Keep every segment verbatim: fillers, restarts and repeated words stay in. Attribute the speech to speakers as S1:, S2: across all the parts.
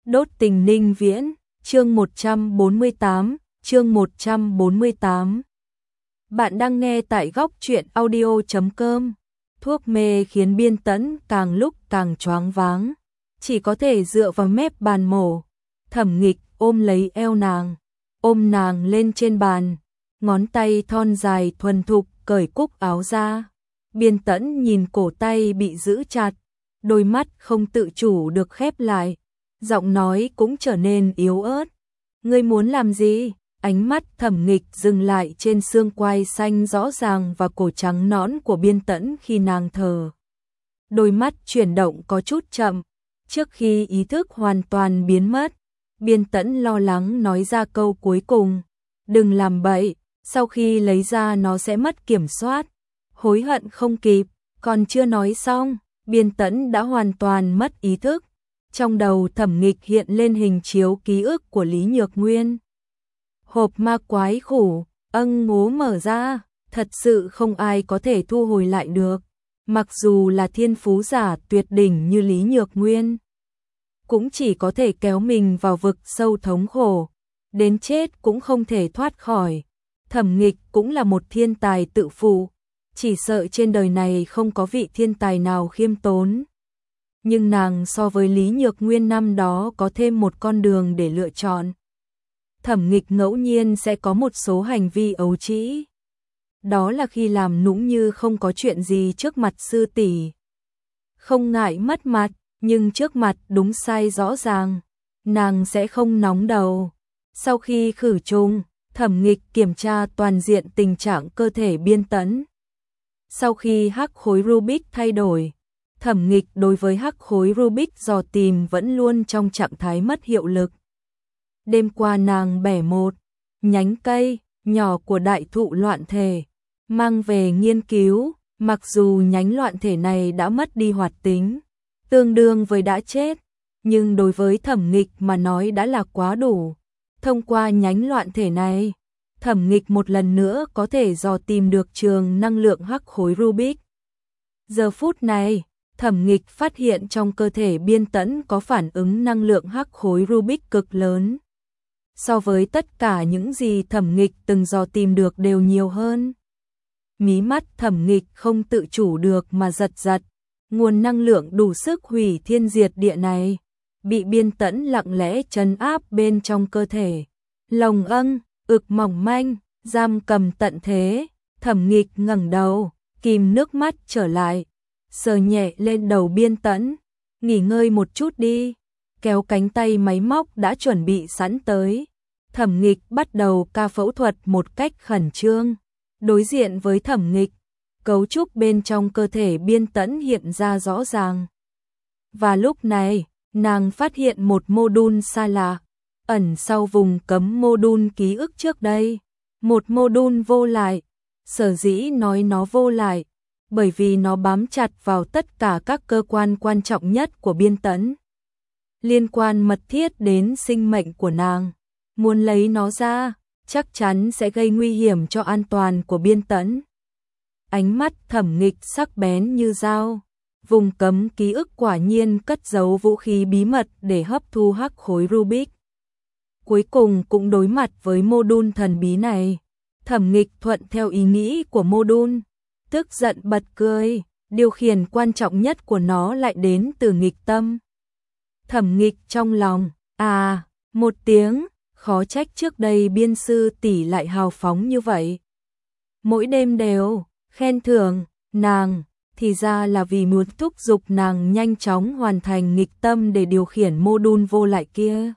S1: Đốt tình Ninh Viễn, chương một trăm bốn mươi tám, chương một trăm bốn mươi tám. Bạn đang nghe tại góc truyện audio chấm com. Thuốc mê khiến Biên Tẫn càng lúc càng choáng váng, chỉ có thể dựa vào mép bàn mổ. Thẩm Nghịch ôm lấy eo nàng, ôm nàng lên trên bàn, ngón tay thon dài thuần thục cởi cúc áo ra. Biên Tẫn nhìn cổ tay bị giữ chặt, đôi mắt không tự chủ được khép lại, giọng nói cũng trở nên yếu ớt. Ngươi muốn làm gì? Ánh mắt Thẩm Nghịch dừng lại trên xương quai xanh rõ ràng và cổ trắng nõn của Biên Tẫn khi nàng thở. Đôi mắt chuyển động có chút chậm, trước khi ý thức hoàn toàn biến mất, Biên Tẫn lo lắng nói ra câu cuối cùng, đừng làm bậy, sau khi lấy ra nó sẽ mất kiểm soát. Hối hận không kịp, còn chưa nói xong, Biên Tẫn đã hoàn toàn mất ý thức. Trong đầu Thẩm Nghịch hiện lên hình chiếu ký ức của Lý Nhược Nguyên. Hộp ma quái khủ, âng ngố mở ra, thật sự không ai có thể thu hồi lại được. Mặc dù là thiên phú giả tuyệt đỉnh như Lý Nhược Nguyên, cũng chỉ có thể kéo mình vào vực sâu thống khổ, đến chết cũng không thể thoát khỏi. Thẩm Nghịch cũng là một thiên tài tự phụ, chỉ sợ trên đời này không có vị thiên tài nào khiêm tốn. Nhưng nàng so với Lý Nhược Nguyên năm đó có thêm một con đường để lựa chọn. Thẩm Nghịch ngẫu nhiên sẽ có một số hành vi ấu trĩ. Đó là khi làm nũng như không có chuyện gì trước mặt sư tỷ. Không ngại mất mặt, nhưng trước mặt đúng sai rõ ràng, nàng sẽ không nóng đầu. Sau khi khử trùng, Thẩm Nghịch kiểm tra toàn diện tình trạng cơ thể Biên Tẫn. Sau khi hắc khối Rubik thay đổi, Thẩm Nghịch đối với hắc khối Rubik dò tìm vẫn luôn trong trạng thái mất hiệu lực. Đêm qua nàng bẻ một nhánh cây nhỏ của đại thụ loạn thể, mang về nghiên cứu, mặc dù nhánh loạn thể này đã mất đi hoạt tính, tương đương với đã chết, nhưng đối với Thẩm Nghịch mà nói đã là quá đủ. Thông qua nhánh loạn thể này, Thẩm Nghịch một lần nữa có thể dò tìm được trường năng lượng hắc khối Rubik. Giờ phút này, Thẩm Nghịch phát hiện trong cơ thể Biên Tẫn có phản ứng năng lượng hắc khối Rubik cực lớn. So với tất cả những gì Thẩm Nghịch từng dò tìm được đều nhiều hơn. Mí mắt Thẩm Nghịch không tự chủ được mà giật giật, nguồn năng lượng đủ sức hủy thiên diệt địa này bị Biên Tẫn lặng lẽ trấn áp bên trong cơ thể. Lồng âng, ực mỏng manh, giam cầm tận thế. Thẩm Nghịch ngẩng đầu, kìm nước mắt trở lại, sờ nhẹ lên đầu Biên Tẫn. Nghỉ ngơi một chút đi. Kéo cánh tay máy móc đã chuẩn bị sẵn tới. Thẩm Nghịch bắt đầu ca phẫu thuật một cách khẩn trương. Đối diện với Thẩm Nghịch, cấu trúc bên trong cơ thể Biên Tẫn hiện ra rõ ràng. Và lúc này, nàng phát hiện một mô đun xa lạ, ẩn sau vùng cấm mô đun ký ức trước đây. Một mô đun vô lại. Sở dĩ nói nó vô lại, bởi vì nó bám chặt vào tất cả các cơ quan quan trọng nhất của Biên Tẫn, liên quan mật thiết đến sinh mệnh của nàng. Muốn lấy nó ra, chắc chắn sẽ gây nguy hiểm cho an toàn của Biên Tẫn. Ánh mắt Thẩm Nghịch sắc bén như dao. Vùng cấm ký ức quả nhiên cất giấu vũ khí bí mật để hấp thu hắc khối Rubik. Cuối cùng cũng đối mặt với mô đun thần bí này. Thẩm Nghịch thuận theo ý nghĩ của mô đun, tức giận bật cười. Điều khiển quan trọng nhất của nó lại đến từ nghịch tâm. Thẩm Nghịch trong lòng, à, một tiếng, khó trách trước đây Biên sư tỷ lại hào phóng như vậy. Mỗi đêm đều khen thưởng nàng, thì ra là vì muốn thúc giục nàng nhanh chóng hoàn thành nghịch tâm để điều khiển mô đun vô lại kia.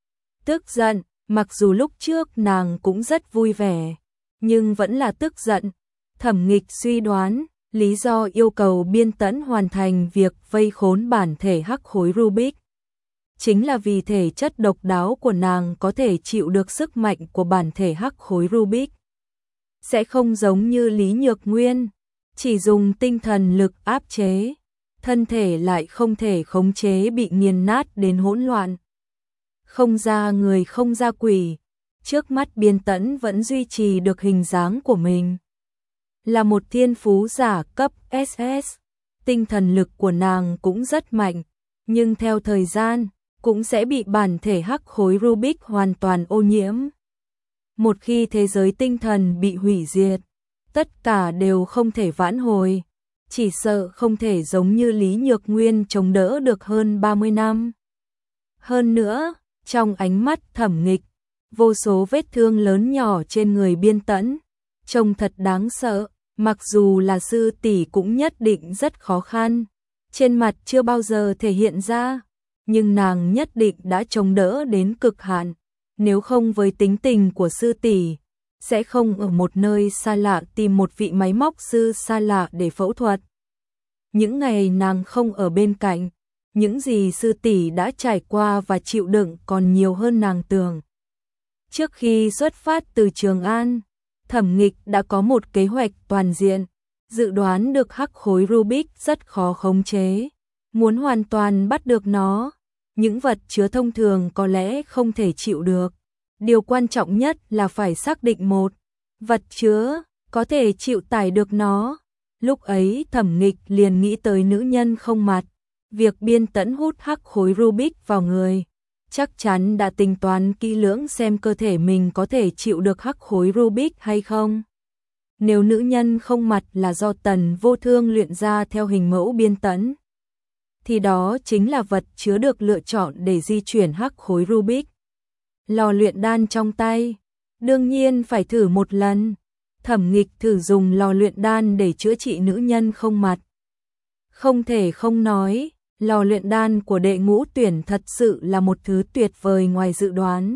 S1: Tức giận, mặc dù lúc trước nàng cũng rất vui vẻ, nhưng vẫn là tức giận. Thẩm Nghịch suy đoán, lý do yêu cầu Biên Tẫn hoàn thành việc vây khốn bản thể hắc khối Rubik chính là vì thể chất độc đáo của nàng có thể chịu được sức mạnh của bản thể hắc khối Rubik. Sẽ không giống như Lý Nhược Nguyên, chỉ dùng tinh thần lực áp chế, thân thể lại không thể khống chế, bị nghiền nát đến hỗn loạn. Không ra người không ra quỷ, trước mắt Biên Tẫn vẫn duy trì được hình dáng của mình. Là một thiên phú giả cấp ét ét, tinh thần lực của nàng cũng rất mạnh, nhưng theo thời gian, cũng sẽ bị bản thể hắc khối Rubik hoàn toàn ô nhiễm. Một khi thế giới tinh thần bị hủy diệt, tất cả đều không thể vãn hồi, chỉ sợ không thể giống như Lý Nhược Nguyên chống đỡ được hơn ba mươi năm. Hơn nữa, trong ánh mắt Thẩm Nghịch, vô số vết thương lớn nhỏ trên người Biên Tẫn, trông thật đáng sợ, mặc dù là sư tỷ cũng nhất định rất khó khăn, trên mặt chưa bao giờ thể hiện ra, nhưng nàng nhất định đã chống đỡ đến cực hạn, nếu không với tính tình của sư tỷ, sẽ không ở một nơi xa lạ tìm một vị máy móc sư xa lạ để phẫu thuật. Những ngày nàng không ở bên cạnh, những gì sư tỷ đã trải qua và chịu đựng còn nhiều hơn nàng tưởng. Trước khi xuất phát từ Trường An, Thẩm Nghịch đã có một kế hoạch toàn diện, dự đoán được hắc khối Rubik rất khó khống chế, muốn hoàn toàn bắt được nó, những vật chứa thông thường có lẽ không thể chịu được. Điều quan trọng nhất là phải xác định một vật chứa có thể chịu tải được nó. Lúc ấy Thẩm Nghịch liền nghĩ tới nữ nhân không mặt, việc Biên Tẫn hút hắc khối Rubik vào người, chắc chắn đã tính toán kỹ lưỡng xem cơ thể mình có thể chịu được hắc khối Rubik hay không. Nếu nữ nhân không mặt là do Tần Vô Thương luyện ra theo hình mẫu Biên Tẫn, thì đó chính là vật chứa được lựa chọn để di chuyển hắc khối Rubik. Lò luyện đan trong tay, đương nhiên phải thử một lần. Thẩm Nghịch thử dùng lò luyện đan để chữa trị nữ nhân không mặt. Không thể không nói, lò luyện đan của Đệ Ngũ Tuyển thật sự là một thứ tuyệt vời ngoài dự đoán.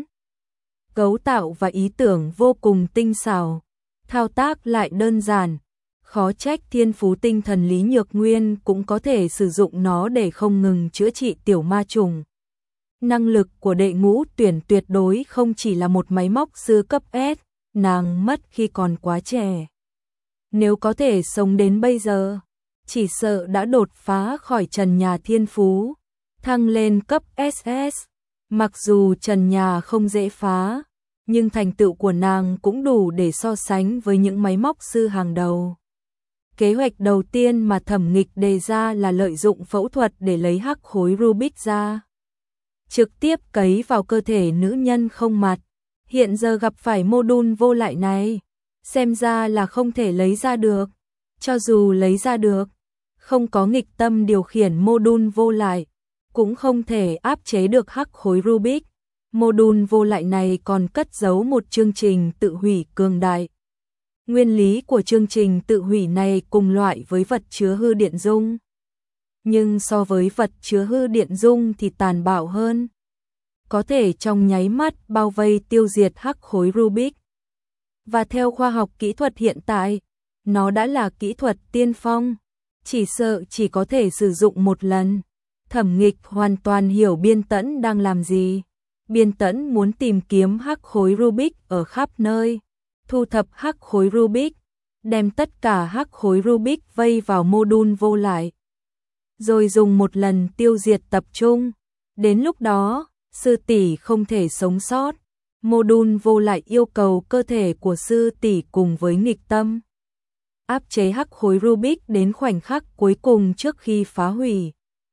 S1: Cấu tạo và ý tưởng vô cùng tinh xảo, thao tác lại đơn giản, khó trách thiên phú tinh thần Lý Nhược Nguyên cũng có thể sử dụng nó để không ngừng chữa trị tiểu ma trùng. Năng lực của Đệ Ngũ Tuyển tuyệt đối không chỉ là một máy móc sư cấp S, nàng mất khi còn quá trẻ. Nếu có thể sống đến bây giờ, chỉ sợ đã đột phá khỏi trần nhà thiên phú, thăng lên cấp ét ét. Mặc dù trần nhà không dễ phá, nhưng thành tựu của nàng cũng đủ để so sánh với những máy móc sư hàng đầu. Kế hoạch đầu tiên mà Thẩm Nghịch đề ra là lợi dụng phẫu thuật để lấy hắc khối Rubik ra, trực tiếp cấy vào cơ thể nữ nhân không mặt. Hiện giờ gặp phải mô đun vô lại này, xem ra là không thể lấy ra được. Cho dù lấy ra được, không có nghịch tâm điều khiển mô đun vô lại, cũng không thể áp chế được hắc khối Rubik. Mô đun vô lại này còn cất giấu một chương trình tự hủy cường đại. Nguyên lý của chương trình tự hủy này cùng loại với vật chứa hư điện dung, nhưng so với vật chứa hư điện dung thì tàn bạo hơn, có thể trong nháy mắt bao vây tiêu diệt hắc khối Rubik. Và theo khoa học kỹ thuật hiện tại, nó đã là kỹ thuật tiên phong, chỉ sợ chỉ có thể sử dụng một lần. Thẩm Nghịch hoàn toàn hiểu Biên Tẫn đang làm gì. Biên Tẫn muốn tìm kiếm hắc khối Rubik ở khắp nơi, thu thập hắc khối Rubik, đem tất cả hắc khối Rubik vây vào mô đun vô lại, rồi dùng một lần tiêu diệt tập trung. Đến lúc đó, sư tỷ không thể sống sót. Mô đun vô lại yêu cầu cơ thể của sư tỷ cùng với nghịch tâm áp chế hắc khối Rubik đến khoảnh khắc cuối cùng trước khi phá hủy,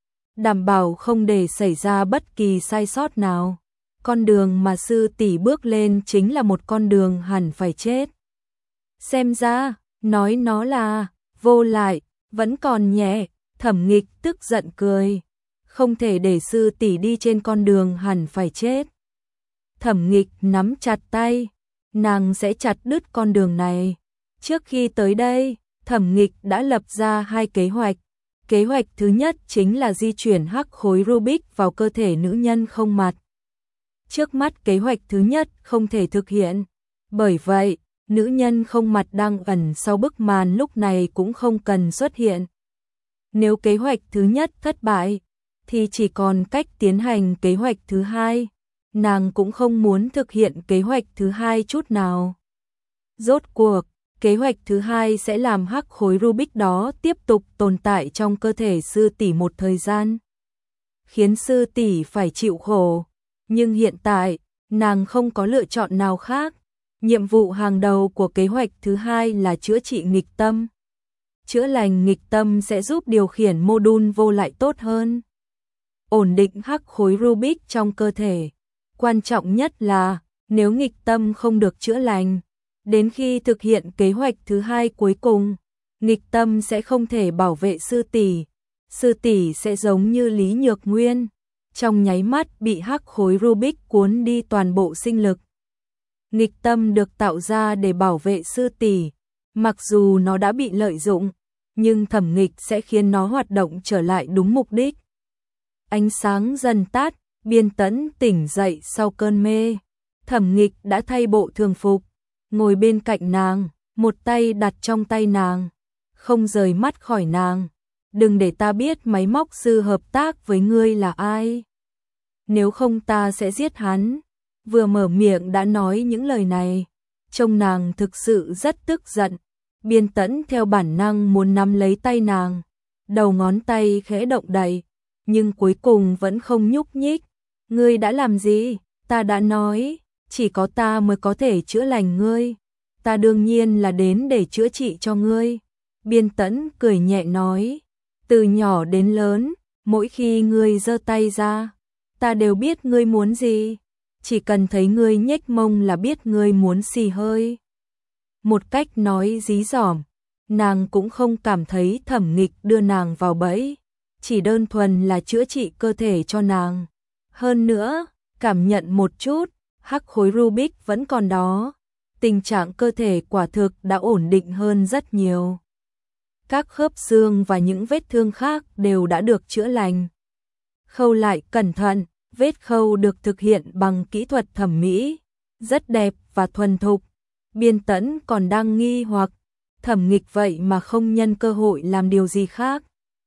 S1: đảm bảo không để xảy ra bất kỳ sai sót nào. Con đường mà sư tỷ bước lên chính là một con đường hẳn phải chết. Xem ra, nói nó là vô lại, vẫn còn nhẹ. Thẩm Nghịch tức giận cười, không thể để sư tỷ đi trên con đường hẳn phải chết. Thẩm Nghịch nắm chặt tay, nàng sẽ chặt đứt con đường này. Trước khi tới đây, Thẩm Nghịch đã lập ra hai kế hoạch. Kế hoạch thứ nhất chính là di chuyển hắc khối Rubik vào cơ thể nữ nhân không mặt. Trước mắt kế hoạch thứ nhất không thể thực hiện, bởi vậy, nữ nhân không mặt đang ẩn sau bức màn lúc này cũng không cần xuất hiện. Nếu kế hoạch thứ nhất thất bại, thì chỉ còn cách tiến hành kế hoạch thứ hai. Nàng cũng không muốn thực hiện kế hoạch thứ hai chút nào. Rốt cuộc, kế hoạch thứ hai sẽ làm hắc khối Rubik đó tiếp tục tồn tại trong cơ thể sư tỷ một thời gian, khiến sư tỷ phải chịu khổ. Nhưng hiện tại, nàng không có lựa chọn nào khác. Nhiệm vụ hàng đầu của kế hoạch thứ hai là chữa trị nghịch tâm. Chữa lành nghịch tâm sẽ giúp điều khiển mô đun vô lại tốt hơn. ổn định hắc khối Rubik trong cơ thể. Quan trọng nhất là, nếu nghịch tâm không được chữa lành, đến khi thực hiện kế hoạch thứ hai cuối cùng, nghịch tâm sẽ không thể bảo vệ sư tỷ. Sư tỷ sẽ giống như Lý Nhược Nguyên, trong nháy mắt bị hắc khối Rubik cuốn đi toàn bộ sinh lực. Nghịch tâm được tạo ra để bảo vệ sư tỷ, mặc dù nó đã bị lợi dụng, nhưng thẩm nghịch sẽ khiến nó hoạt động trở lại đúng mục đích. Ánh sáng dần tắt, Biên Tẫn tỉnh dậy sau cơn mê. Thẩm nghịch đã thay bộ thường phục, ngồi bên cạnh nàng, một tay đặt trong tay nàng, không rời mắt khỏi nàng. Đừng để ta biết máy móc sư hợp tác với ngươi là ai. Nếu không ta sẽ giết hắn. Vừa mở miệng đã nói những lời này, trông nàng thực sự rất tức giận. Biên Tẫn theo bản năng muốn nắm lấy tay nàng, đầu ngón tay khẽ động đậy, nhưng cuối cùng vẫn không nhúc nhích. Ngươi đã làm gì? Ta đã nói, chỉ có ta mới có thể chữa lành ngươi. Ta đương nhiên là đến để chữa trị cho ngươi. Biên Tẫn cười nhẹ nói, từ nhỏ đến lớn, mỗi khi ngươi giơ tay ra, ta đều biết ngươi muốn gì. Chỉ cần thấy ngươi nhếch mông là biết ngươi muốn xì hơi. Một cách nói dí dỏm, nàng cũng không cảm thấy thẩm nghịch đưa nàng vào bẫy, chỉ đơn thuần là chữa trị cơ thể cho nàng. Hơn nữa, cảm nhận một chút, hắc khối Rubik vẫn còn đó, tình trạng cơ thể quả thực đã ổn định hơn rất nhiều. Các khớp xương và những vết thương khác đều đã được chữa lành. Khâu lại cẩn thận, vết khâu được thực hiện bằng kỹ thuật thẩm mỹ, rất đẹp và thuần thục. Biên Tẫn còn đang nghi hoặc, thẩm nghịch vậy mà không nhân cơ hội làm điều gì khác.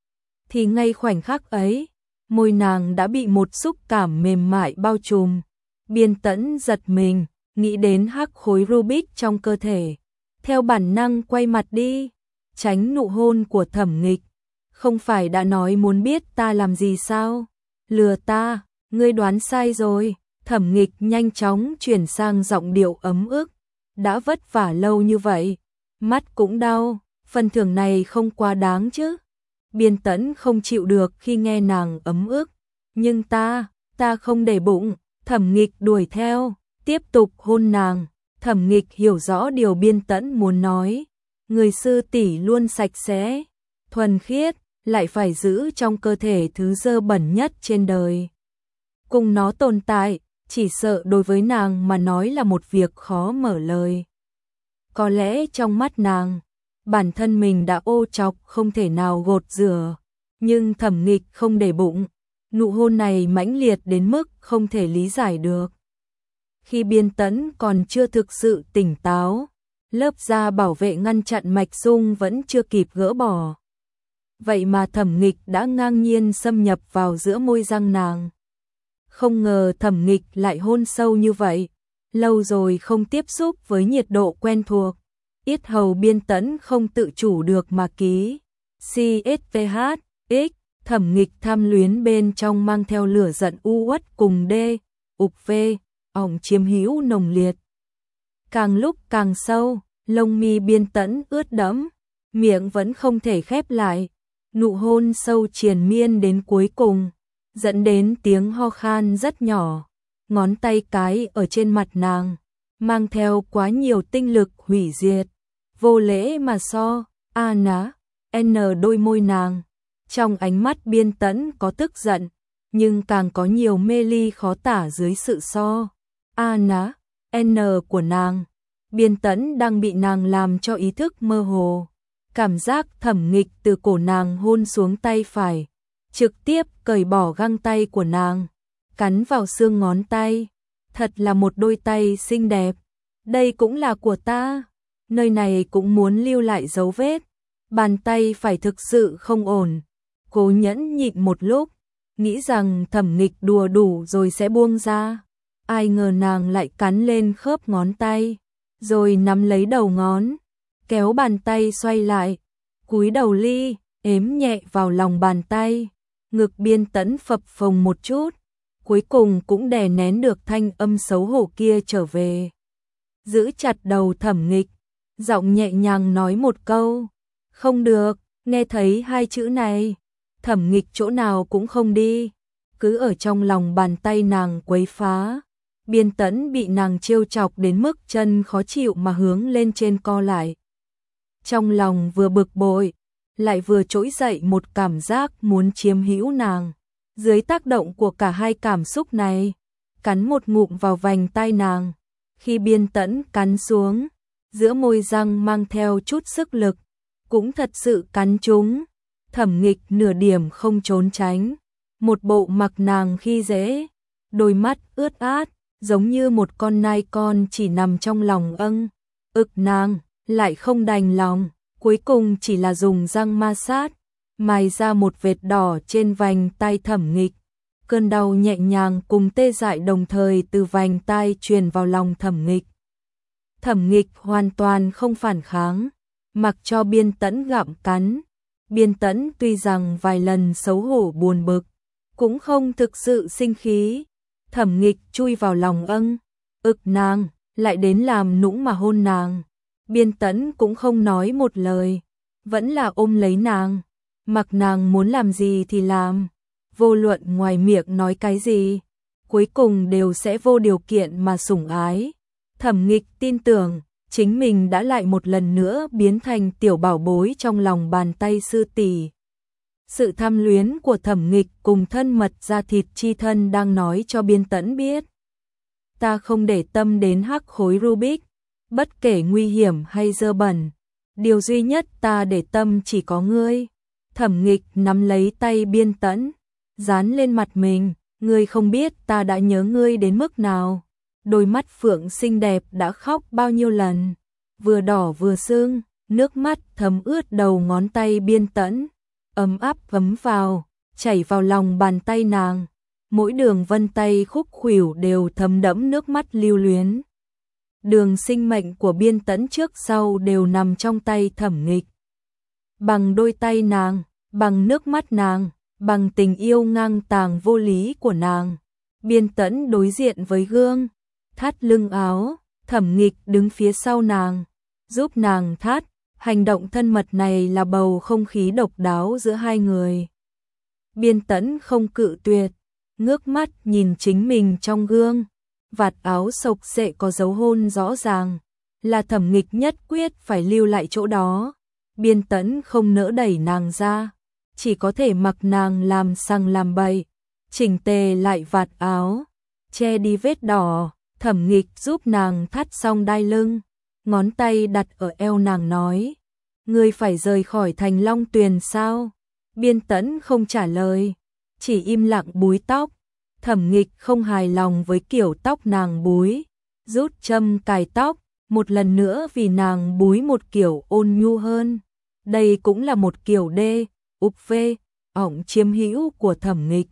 S1: Thì ngay khoảnh khắc ấy, môi nàng đã bị một xúc cảm mềm mại bao trùm. Biên Tẫn giật mình, nghĩ đến hắc khối Rubik trong cơ thể. Theo bản năng quay mặt đi, tránh nụ hôn của thẩm nghịch. Không phải đã nói muốn biết ta làm gì sao? Lừa ta, ngươi đoán sai rồi. Thẩm nghịch nhanh chóng chuyển sang giọng điệu ấm ức. Đã vất vả lâu như vậy, mắt cũng đau, phần thưởng này không quá đáng chứ. Biên Tẫn không chịu được khi nghe nàng ấm ức. Nhưng ta, ta không để bụng. Thẩm nghịch đuổi theo, tiếp tục hôn nàng. Thẩm nghịch hiểu rõ điều Biên Tẫn muốn nói. Người sư tỷ luôn sạch sẽ, thuần khiết, lại phải giữ trong cơ thể thứ dơ bẩn nhất trên đời. Cùng nó tồn tại, chỉ sợ đối với nàng mà nói là một việc khó mở lời. Có lẽ trong mắt nàng, bản thân mình đã ô trọc không thể nào gột rửa, nhưng thẩm nghịch không để bụng. Nụ hôn này mãnh liệt đến mức không thể lý giải được. Khi Biên Tẫn còn chưa thực sự tỉnh táo, lớp da bảo vệ ngăn chặn mạch dung vẫn chưa kịp gỡ bỏ. Vậy mà thẩm nghịch đã ngang nhiên xâm nhập vào giữa môi răng nàng. Không ngờ thẩm nghịch lại hôn sâu như vậy, lâu rồi không tiếp xúc với nhiệt độ quen thuộc. Yết hầu Biên Tẫn không tự chủ được mà ký. xê ét vê hát, X, thẩm nghịch tham luyến bên trong mang theo lửa giận u uất cùng D, ục V, ỏng chiếm hữu nồng liệt. Càng lúc càng sâu, lông mi Biên Tẫn ướt đẫm, miệng vẫn không thể khép lại. Nụ hôn sâu triền miên đến cuối cùng, dẫn đến tiếng ho khan rất nhỏ. Ngón tay cái ở trên mặt nàng, mang theo quá nhiều tinh lực hủy diệt. Vô lễ mà so, a ná, n đôi môi nàng. Trong ánh mắt Biên Tẫn có tức giận, nhưng càng có nhiều mê ly khó tả dưới sự so. A ná, n của nàng. Biên Tẫn đang bị nàng làm cho ý thức mơ hồ. Cảm giác thẩm nghịch từ cổ nàng hôn xuống tay phải, trực tiếp cởi bỏ găng tay của nàng, cắn vào xương ngón tay. Thật là một đôi tay xinh đẹp. Đây cũng là của ta. Nơi này cũng muốn lưu lại dấu vết. Bàn tay phải thực sự không ổn. Cố nhẫn nhịn một lúc, nghĩ rằng thẩm nghịch đùa đủ rồi sẽ buông ra. Ai ngờ nàng lại cắn lên khớp ngón tay, rồi nắm lấy đầu ngón, kéo bàn tay xoay lại, cúi đầu ly, ếm nhẹ vào lòng bàn tay. Ngực Biên Tẫn phập phồng một chút, cuối cùng cũng đè nén được thanh âm xấu hổ kia trở về. Giữ chặt đầu thẩm nghịch, giọng nhẹ nhàng nói một câu. Không được, nghe thấy hai chữ này, thẩm nghịch chỗ nào cũng không đi. cứ ở trong lòng bàn tay nàng quấy phá. Biên Tẫn bị nàng trêu chọc đến mức chân khó chịu mà hướng lên trên co lại. Trong lòng vừa bực bội, lại vừa trỗi dậy một cảm giác muốn chiếm hữu nàng. Dưới tác động của cả hai cảm xúc này, cắn một ngụm vào vành tai nàng. Khi Biên Tẫn cắn xuống, giữa môi răng mang theo chút sức lực, cũng thật sự cắn trúng. Thẩm Nghịch nửa điểm không trốn tránh, một bộ mặc nàng khi dễ, đôi mắt ướt át, giống như một con nai con chỉ nằm trong lòng âng, ực nàng, lại không đành lòng, cuối cùng chỉ là dùng răng ma sát, mài ra một vệt đỏ trên vành tai Thẩm Nghịch. Cơn đau nhẹ nhàng cùng tê dại đồng thời từ vành tai truyền vào lòng Thẩm Nghịch. Thẩm Nghịch hoàn toàn không phản kháng, mặc cho Biên Tẫn gặm cắn. Biên Tẫn tuy rằng vài lần xấu hổ buồn bực, cũng không thực sự sinh khí. Thẩm Nghịch chui vào lòng âng, ực nàng, lại đến làm nũng mà hôn nàng. Biên Tẫn cũng không nói một lời, vẫn là ôm lấy nàng, mặc nàng muốn làm gì thì làm. Vô luận ngoài miệng nói cái gì, cuối cùng đều sẽ vô điều kiện mà sủng ái. Thẩm Nghịch tin tưởng, chính mình đã lại một lần nữa biến thành tiểu bảo bối trong lòng bàn tay sư tỷ. Sự tham luyến của Thẩm Nghịch cùng thân mật da thịt chi thân đang nói cho Biên Tẫn biết. Ta không để tâm đến hắc khối Rubik, bất kể nguy hiểm hay dơ bẩn. Điều duy nhất ta để tâm chỉ có ngươi. Thẩm Nghịch nắm lấy tay Biên Tẫn, dán lên mặt mình. Ngươi không biết ta đã nhớ ngươi đến mức nào. Đôi mắt phượng xinh đẹp đã khóc bao nhiêu lần, vừa đỏ vừa sưng, nước mắt thấm ướt đầu ngón tay Biên Tẫn, ấm áp thấm vào, chảy vào lòng bàn tay nàng. Mỗi đường vân tay khúc khuỷu đều thấm đẫm nước mắt lưu luyến. Đường sinh mệnh của Biên Tẫn trước sau đều nằm trong tay Thẩm Nghịch. Bằng đôi tay nàng, bằng nước mắt nàng, bằng tình yêu ngang tàng vô lý của nàng, Biên Tẫn đối diện với gương, thắt lưng áo. Thẩm Nghịch đứng phía sau nàng, giúp nàng thắt. Hành động thân mật này là bầu không khí độc đáo giữa hai người. Biên Tẫn không cự tuyệt, ngước mắt nhìn chính mình trong gương. Vạt áo xộc xệ có dấu hôn rõ ràng, là Thẩm Nghịch nhất quyết phải lưu lại chỗ đó. Biên Tẫn không nỡ đẩy nàng ra, chỉ có thể mặc nàng làm sằng làm bậy, chỉnh tề lại vạt áo, che đi vết đỏ. Thẩm Nghịch giúp nàng thắt xong đai lưng, ngón tay đặt ở eo nàng nói: ngươi phải rời khỏi thành Long Tuyền sao? Biên Tẫn không trả lời, chỉ im lặng búi tóc. Thẩm Nghịch không hài lòng với kiểu tóc nàng búi, rút châm cài tóc, một lần nữa vì nàng búi một kiểu ôn nhu hơn. Đây cũng là một kiểu đê, úp vê, ỏng chiếm hữu của Thẩm Nghịch.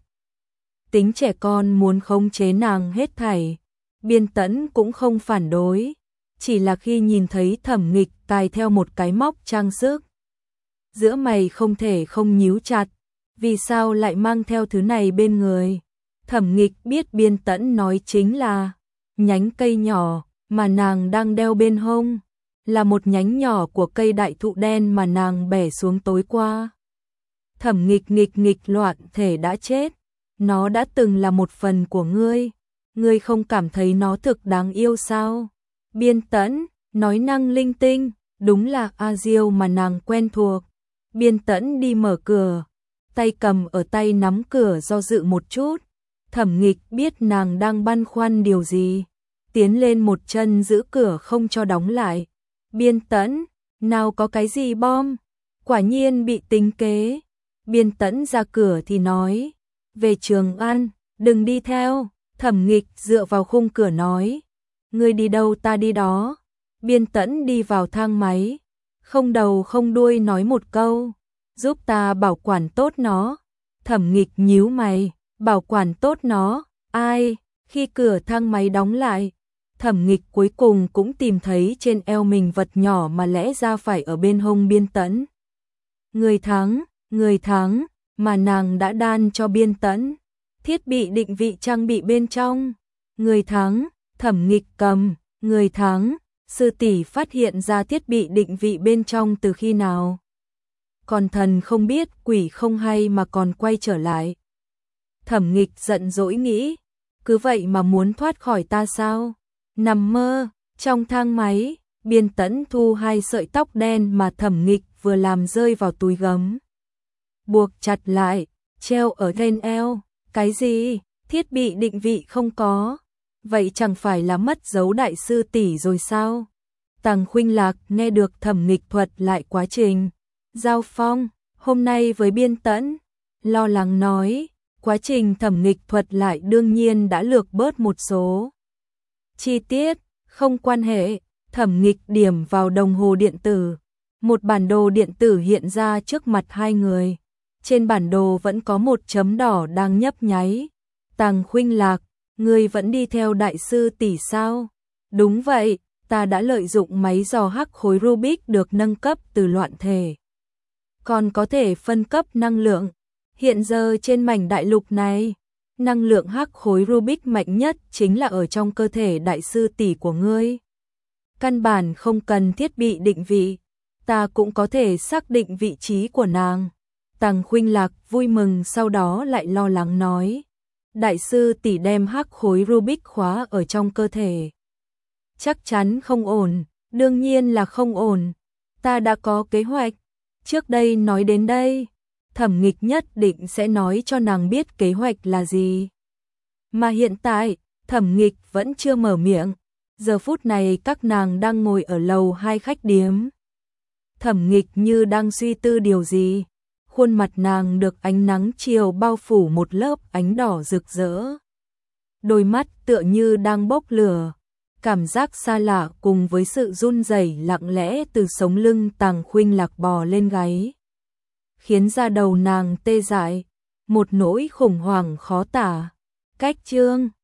S1: Tính trẻ con muốn khống chế nàng hết thảy, Biên Tẫn cũng không phản đối, chỉ là khi nhìn thấy Thẩm Nghịch cài theo một cái móc trang sức, giữa mày không thể không nhíu chặt. Vì sao lại mang theo thứ này bên người? Thẩm Nghịch biết Biên Tẫn nói chính là nhánh cây nhỏ mà nàng đang đeo bên hông, là một nhánh nhỏ của cây đại thụ đen mà nàng bẻ xuống tối qua. Thẩm Nghịch nghịch nghịch loạn thể đã chết, nó đã từng là một phần của ngươi, ngươi không cảm thấy nó thực đáng yêu sao? Biên Tẫn nói năng linh tinh, đúng là A Diêu mà nàng quen thuộc. Biên Tẫn đi mở cửa, tay cầm ở tay nắm cửa do dự một chút. Thẩm Nghịch biết nàng đang băn khoăn điều gì, tiến lên một chân giữ cửa không cho đóng lại. Biên Tẫn, nào có cái gì bom, quả nhiên bị tính kế. Biên Tẫn ra cửa thì nói, về Trường An, đừng đi theo. Thẩm Nghịch dựa vào khung cửa nói, ngươi đi đâu ta đi đó. Biên Tẫn đi vào thang máy, không đầu không đuôi nói một câu, giúp ta bảo quản tốt nó. Thẩm Nghịch nhíu mày, bảo quản tốt nó, ai? Khi cửa thang máy đóng lại, Thẩm Nghịch cuối cùng cũng tìm thấy trên eo mình vật nhỏ mà lẽ ra phải ở bên hông Biên Tẫn. Người thắng, người thắng, mà nàng đã đan cho Biên Tẫn. Thiết bị định vị trang bị bên trong. Người thắng, Thẩm Nghịch cầm, người thắng, sư tỷ phát hiện ra thiết bị định vị bên trong từ khi nào? Còn thần không biết quỷ không hay mà còn quay trở lại. Thẩm Nghịch giận dỗi nghĩ, cứ vậy mà muốn thoát khỏi ta sao? Nằm mơ. Trong thang máy, Biên Tẫn thu hai sợi tóc đen mà Thẩm Nghịch vừa làm rơi vào túi gấm. Buộc chặt lại, treo ở trên eo. Cái gì? Thiết bị định vị không có. Vậy chẳng phải là mất dấu đại sư tỷ rồi sao? Tằng Khuynh Lạc nghe được Thẩm Nghịch thuật lại quá trình giao phong hôm nay với Biên Tẫn, lo lắng nói, quá trình Thẩm Nghịch thuật lại đương nhiên đã lược bớt một số chi tiết, không quan hệ. Thẩm Nghịch điểm vào đồng hồ điện tử, một bản đồ điện tử hiện ra trước mặt hai người. Trên bản đồ vẫn có một chấm đỏ đang nhấp nháy. Tằng Khuynh Lạc, ngươi vẫn đi theo đại sư tỷ sao? Đúng vậy, ta đã lợi dụng máy dò hắc khối Rubik được nâng cấp từ loạn thể, còn có thể phân cấp năng lượng. Hiện giờ trên mảnh đại lục này, năng lượng hắc khối Rubik mạnh nhất chính là ở trong cơ thể đại sư tỷ của ngươi. Căn bản không cần thiết bị định vị, ta cũng có thể xác định vị trí của nàng. Tằng Khuynh Lạc vui mừng sau đó lại lo lắng nói, đại sư tỷ đem hắc khối Rubik khóa ở trong cơ thể. Chắc chắn không ổn, đương nhiên là không ổn. Ta đã có kế hoạch. Trước đây nói đến đây, Thẩm Nghịch nhất định sẽ nói cho nàng biết kế hoạch là gì. Mà hiện tại, Thẩm Nghịch vẫn chưa mở miệng. Giờ phút này các nàng đang ngồi ở lầu hai khách điếm. Thẩm Nghịch như đang suy tư điều gì. Khuôn mặt nàng được ánh nắng chiều bao phủ một lớp ánh đỏ rực rỡ. Đôi mắt tựa như đang bốc lửa. Cảm giác xa lạ cùng với sự run rẩy lặng lẽ từ sống lưng Tằng Khuynh Lạc bò lên gáy, khiến da đầu nàng tê dại, một nỗi khủng hoảng khó tả. Cách chương